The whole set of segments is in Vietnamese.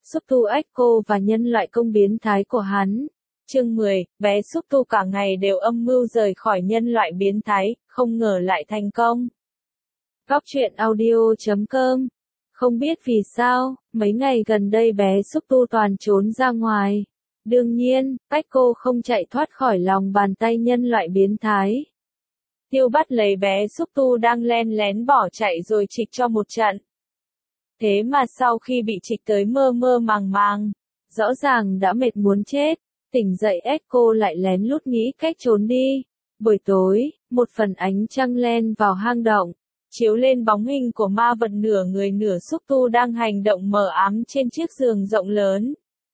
Xúc tu Echo và nhân loại công biến thái của hắn. Chương 10, bé xúc tu cả ngày đều âm mưu rời khỏi nhân loại biến thái, không ngờ lại thành công. Góc truyện audio.com. Không biết vì sao, mấy ngày gần đây bé xúc tu toàn trốn ra ngoài. Đương nhiên, Echo không chạy thoát khỏi lòng bàn tay nhân loại biến thái. Tiêu bắt lấy bé xúc tu đang len lén bỏ chạy rồi trịch cho một trận. Thế mà sau khi bị trịch tới mơ mơ màng màng, rõ ràng đã mệt muốn chết, tỉnh dậy Echo lại lén lút nghĩ cách trốn đi. Buổi tối, một phần ánh trăng len vào hang động, chiếu lên bóng hình của ma vật nửa người nửa xúc tu đang hành động mờ ám trên chiếc giường rộng lớn.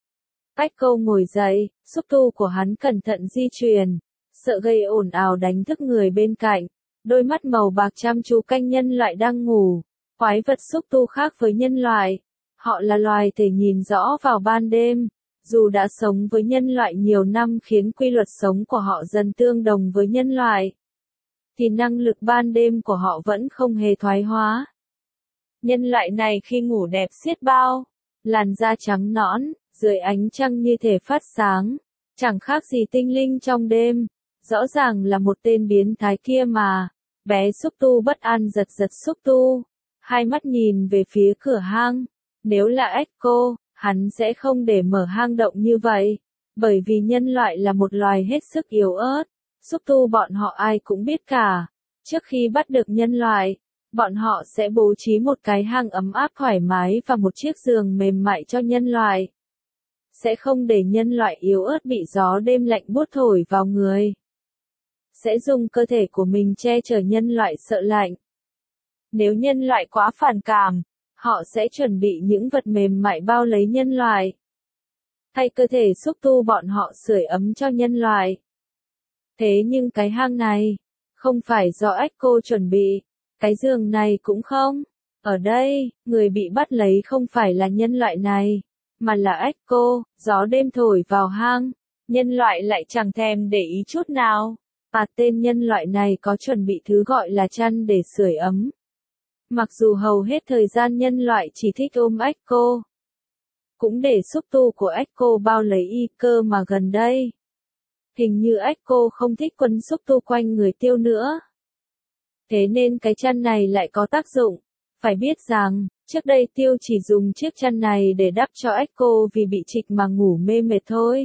Echo ngồi dậy, xúc tu của hắn cẩn thận di chuyển, sợ gây ồn ào đánh thức người bên cạnh. Đôi mắt màu bạc chăm chú canh nhân loại đang ngủ. Quái vật xúc tu khác với nhân loại. Họ là loài thể nhìn rõ vào ban đêm. Dù đã sống với nhân loại nhiều năm khiến quy luật sống của họ dần tương đồng với nhân loại, thì năng lực ban đêm của họ vẫn không hề thoái hóa. Nhân loại này khi ngủ đẹp xiết bao, làn da trắng nõn, dưới ánh trăng như thể phát sáng, chẳng khác gì tinh linh trong đêm. Rõ ràng là một tên biến thái kia mà. Bé xúc tu bất an giật giật xúc tu, hai mắt nhìn về phía cửa hang. Nếu là Echo, hắn sẽ không để mở hang động như vậy, bởi vì nhân loại là một loài hết sức yếu ớt. Xúc tu bọn họ ai cũng biết cả. Trước khi bắt được nhân loại, bọn họ sẽ bố trí một cái hang ấm áp thoải mái và một chiếc giường mềm mại cho nhân loại. Sẽ không để nhân loại yếu ớt bị gió đêm lạnh buốt thổi vào người. Sẽ dùng cơ thể của mình che chở nhân loại sợ lạnh. Nếu nhân loại quá phản cảm, họ sẽ chuẩn bị những vật mềm mại bao lấy nhân loại. Thay cơ thể xúc tu bọn họ sưởi ấm cho nhân loại. Thế nhưng cái hang này, không phải do Echo chuẩn bị, cái giường này cũng không. Ở đây, người bị bắt lấy không phải là nhân loại này, mà là Echo. Gió đêm thổi vào hang, nhân loại lại chẳng thèm để ý chút nào. Tên nhân loại này có chuẩn bị thứ gọi là chăn để sưởi ấm. Mặc dù hầu hết thời gian nhân loại chỉ thích ôm Echo, cũng để xúc tu của Echo bao lấy y, cơ mà gần đây, hình như Echo không thích quấn xúc tu quanh người Tiêu nữa. Thế nên cái chăn này lại có tác dụng. Phải biết rằng, trước đây Tiêu chỉ dùng chiếc chăn này để đắp cho Echo vì bị trịch mà ngủ mê mệt thôi.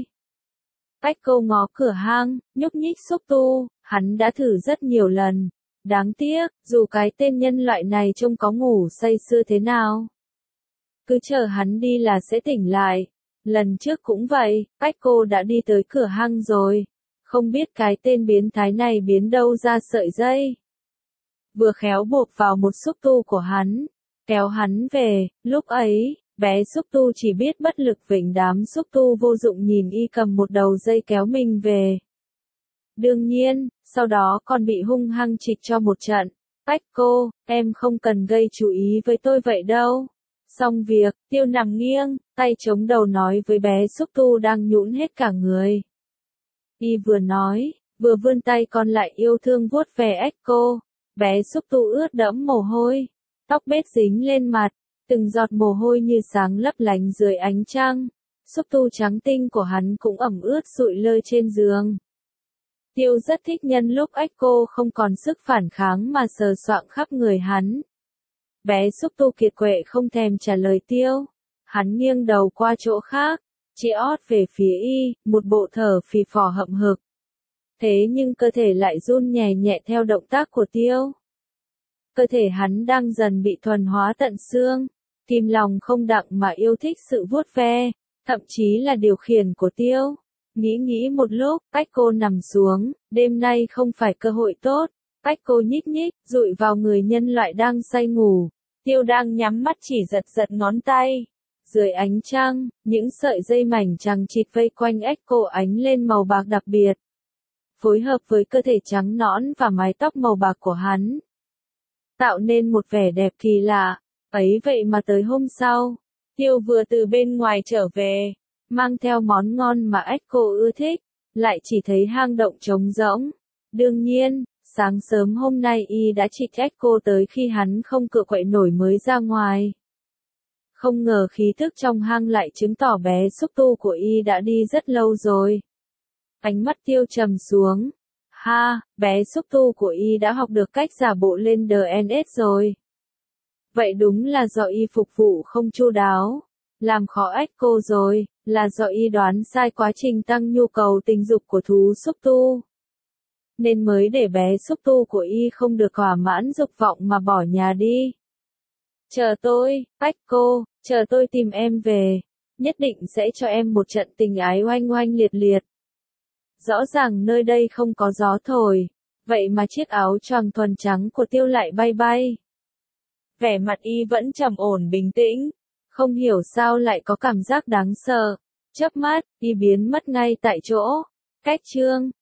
Echo ngó cửa hang, nhúc nhích xúc tu, hắn đã thử rất nhiều lần. Đáng tiếc, dù cái tên nhân loại này trông có ngủ say sưa thế nào, cứ chờ hắn đi là sẽ tỉnh lại. Lần trước cũng vậy, Echo đã đi tới cửa hang rồi. Không biết cái tên biến thái này biến đâu ra sợi dây. Vừa khéo buộc vào một xúc tu của hắn, kéo hắn về. Lúc ấy, bé xúc tu chỉ biết bất lực vịnh đám xúc tu vô dụng nhìn y cầm một đầu dây kéo mình về. Đương nhiên, sau đó còn bị hung hăng trịch cho một trận. Echo, em không cần gây chú ý với tôi vậy đâu. Xong việc, Tiêu nằm nghiêng, tay chống đầu nói với bé xúc tu đang nhũn hết cả người. Y vừa nói, vừa vươn tay còn lại yêu thương vuốt về Echo. Bé xúc tu ướt đẫm mồ hôi, tóc bết dính lên mặt, từng giọt mồ hôi như sáng lấp lánh dưới ánh trăng. Xúc tu trắng tinh của hắn cũng ẩm ướt sụi lơ trên giường. Tiêu rất thích nhân lúc Echo không còn sức phản kháng mà sờ soạng khắp người hắn. Bé xúc tu kiệt quệ không thèm trả lời Tiêu. Hắn nghiêng đầu qua chỗ khác, chỉ ót về phía y, một bộ thở phì phò hậm hực. Thế nhưng cơ thể lại run nhẹ nhẹ theo động tác của Tiêu. Cơ thể hắn đang dần bị thuần hóa tận xương. Tim lòng không đặng mà yêu thích sự vuốt ve, thậm chí là điều khiển của Tiêu. Nghĩ một lúc, Echo nằm xuống, đêm nay không phải cơ hội tốt. Echo nhích nhích, dụi vào người nhân loại đang say ngủ. Tiêu đang nhắm mắt chỉ giật giật ngón tay. Dưới ánh trăng, những sợi dây mảnh chằng chịt vây quanh Echo ánh lên màu bạc đặc biệt. Phối hợp với cơ thể trắng nõn và mái tóc màu bạc của hắn, tạo nên một vẻ đẹp kỳ lạ. Ấy vậy mà tới hôm sau, Tiêu vừa từ bên ngoài trở về, mang theo món ngon mà Echo ưa thích, lại chỉ thấy hang động trống rỗng. Đương nhiên, sáng sớm hôm nay y đã trịch Echo tới khi hắn không cựa quậy nổi mới ra ngoài. Không ngờ khí thức trong hang lại chứng tỏ bé xúc tu của y đã đi rất lâu rồi. Ánh mắt Tiêu trầm xuống. Ha, bé xúc tu của y đã học được cách giả bộ lên DNS rồi. Vậy đúng là do y phục vụ không chu đáo. Làm khó Echo rồi, là do y đoán sai quá trình tăng nhu cầu tình dục của thú xúc tu. Nên mới để bé xúc tu của y không được thỏa mãn dục vọng mà bỏ nhà đi. Chờ tôi, Echo, chờ tôi tìm em về. Nhất định sẽ cho em một trận tình ái oanh oanh liệt liệt. Rõ ràng nơi đây không có gió thổi, vậy mà chiếc áo choàng thuần trắng của Tiêu lại bay bay. Vẻ mặt y vẫn trầm ổn bình tĩnh, không hiểu sao lại có cảm giác đáng sợ. Chớp mắt, y biến mất ngay tại chỗ. Cách chương